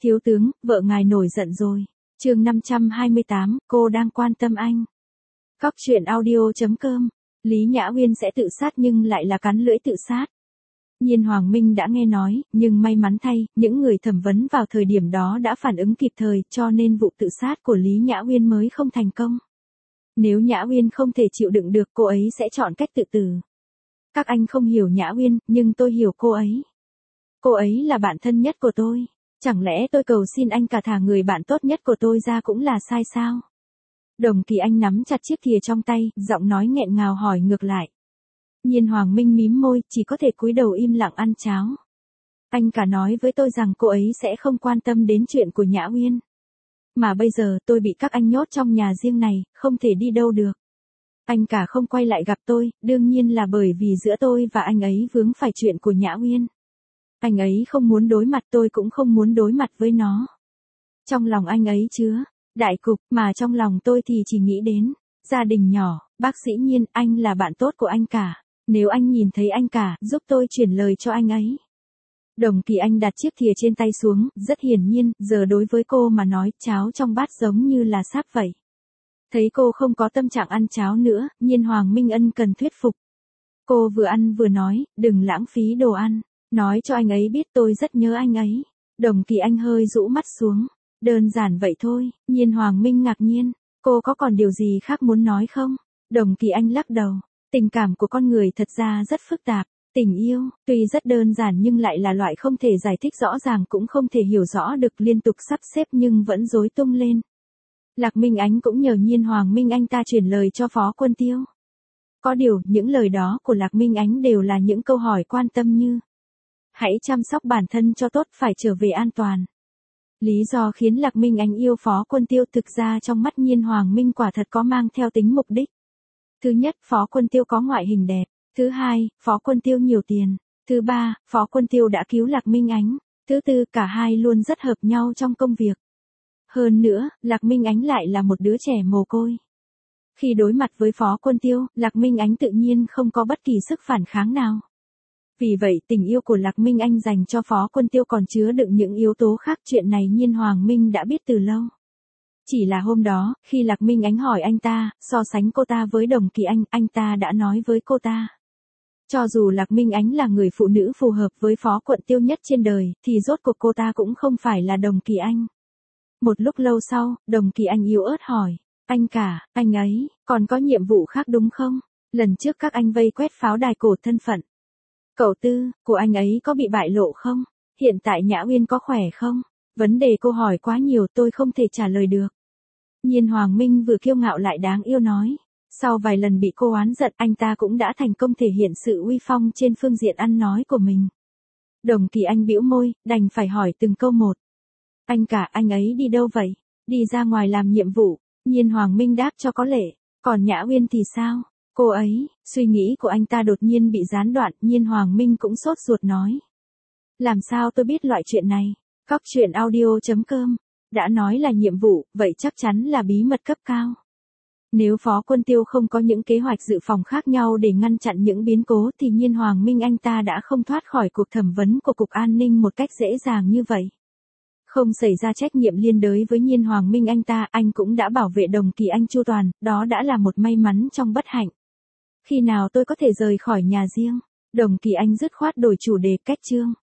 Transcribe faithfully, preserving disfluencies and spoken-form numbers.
Thiếu tướng, vợ ngài nổi giận rồi. Chương năm trăm hai mươi tám, cô đang quan tâm anh. Cóc truyện audio chấm com. Lý Nhã Uyên sẽ tự sát nhưng lại là cắn lưỡi tự sát. Nhiên Hoàng Minh đã nghe nói, nhưng may mắn thay, những người thẩm vấn vào thời điểm đó đã phản ứng kịp thời, cho nên vụ tự sát của Lý Nhã Uyên mới không thành công. Nếu Nhã Uyên không thể chịu đựng được, cô ấy sẽ chọn cách tự tử. Các anh không hiểu Nhã Uyên, nhưng tôi hiểu cô ấy. Cô ấy là bạn thân nhất của tôi. Chẳng lẽ tôi cầu xin anh cả thả người bạn tốt nhất của tôi ra cũng là sai sao? Đồng Kỳ Anh nắm chặt chiếc thìa trong tay, giọng nói nghẹn ngào hỏi ngược lại. Nhiên Hoàng Minh mím môi, chỉ có thể cúi đầu im lặng ăn cháo. Anh cả nói với tôi rằng cô ấy sẽ không quan tâm đến chuyện của Nhã Uyên. Mà bây giờ tôi bị các anh nhốt trong nhà riêng này, không thể đi đâu được. Anh cả không quay lại gặp tôi, đương nhiên là bởi vì giữa tôi và anh ấy vướng phải chuyện của Nhã Uyên. Anh ấy không muốn đối mặt, tôi cũng không muốn đối mặt với nó. Trong lòng anh ấy chứa đại cục, mà trong lòng tôi thì chỉ nghĩ đến gia đình nhỏ. Bác sĩ Nhiên, anh là bạn tốt của anh cả. Nếu anh nhìn thấy anh cả, giúp tôi chuyển lời cho anh ấy. Đồng Kỳ Anh đặt chiếc thìa trên tay xuống, rất hiển nhiên, giờ đối với cô mà nói, cháo trong bát giống như là sáp vậy. Thấy cô không có tâm trạng ăn cháo nữa, Nhiên Hoàng Minh ân cần thuyết phục. Cô vừa ăn vừa nói, đừng lãng phí đồ ăn. Nói cho anh ấy biết tôi rất nhớ anh ấy. Đồng Kỳ Anh hơi rũ mắt xuống. Đơn giản vậy thôi. Nhiên Hoàng Minh ngạc nhiên. Cô có còn điều gì khác muốn nói không? Đồng Kỳ Anh lắc đầu. Tình cảm của con người thật ra rất phức tạp. Tình yêu, tuy rất đơn giản nhưng lại là loại không thể giải thích rõ ràng cũng không thể hiểu rõ được, liên tục sắp xếp nhưng vẫn rối tung lên. Lạc Minh Ánh cũng nhờ Nhiên Hoàng Minh anh ta chuyển lời cho Phó Quân Tiêu. Có điều, những lời đó của Lạc Minh Ánh đều là những câu hỏi quan tâm như: hãy chăm sóc bản thân cho tốt, phải trở về an toàn. Lý do khiến Lạc Minh Ánh yêu Phó Quân Tiêu thực ra trong mắt Nhiên Hoàng Minh quả thật có mang theo tính mục đích. Thứ nhất, Phó Quân Tiêu có ngoại hình đẹp. Thứ hai, Phó Quân Tiêu nhiều tiền. Thứ ba, Phó Quân Tiêu đã cứu Lạc Minh Ánh. Thứ tư, cả hai luôn rất hợp nhau trong công việc. Hơn nữa, Lạc Minh Ánh lại là một đứa trẻ mồ côi. Khi đối mặt với Phó Quân Tiêu, Lạc Minh Ánh tự nhiên không có bất kỳ sức phản kháng nào. Vì vậy, tình yêu của Lạc Minh Anh dành cho Phó Quân Tiêu còn chứa đựng những yếu tố khác, chuyện này Nhiên Hoàng Minh đã biết từ lâu. Chỉ là hôm đó, khi Lạc Minh Ánh hỏi anh ta, so sánh cô ta với Đồng Kỳ Anh, anh ta đã nói với cô ta. Cho dù Lạc Minh Ánh là người phụ nữ phù hợp với Phó Quân Tiêu nhất trên đời, thì rốt cuộc cô ta cũng không phải là Đồng Kỳ Anh. Một lúc lâu sau, Đồng Kỳ Anh yếu ớt hỏi, anh cả, anh ấy, còn có nhiệm vụ khác đúng không? Lần trước các anh vây quét pháo đài cổ thân phận. Cậu Tư, của anh ấy có bị bại lộ không? Hiện tại Nhã Uyên có khỏe không? Vấn đề cô hỏi quá nhiều, tôi không thể trả lời được. Nhiên Hoàng Minh vừa kiêu ngạo lại đáng yêu nói. Sau vài lần bị cô oán giận, anh ta cũng đã thành công thể hiện sự uy phong trên phương diện ăn nói của mình. Đồng Kỳ Anh bĩu môi, đành phải hỏi từng câu một. Anh cả, anh ấy đi đâu vậy? Đi ra ngoài làm nhiệm vụ. Nhiên Hoàng Minh đáp cho có lệ. Còn Nhã Uyên thì sao? Cô ấy, suy nghĩ của anh ta đột nhiên bị gián đoạn, Nhiên Hoàng Minh cũng sốt ruột nói. Làm sao tôi biết loại chuyện này? Cóc truyện audio chấm com. Đã nói là nhiệm vụ, vậy chắc chắn là bí mật cấp cao. Nếu Phó Quân Tiêu không có những kế hoạch dự phòng khác nhau để ngăn chặn những biến cố thì Nhiên Hoàng Minh anh ta đã không thoát khỏi cuộc thẩm vấn của Cục An ninh một cách dễ dàng như vậy. Không xảy ra trách nhiệm liên đới với Nhiên Hoàng Minh anh ta, anh cũng đã bảo vệ Đồng Kỳ Anh chu toàn, đó đã là một may mắn trong bất hạnh. Khi nào tôi có thể rời khỏi nhà riêng? Đồng Kỳ Anh dứt khoát đổi chủ đề, cách chương.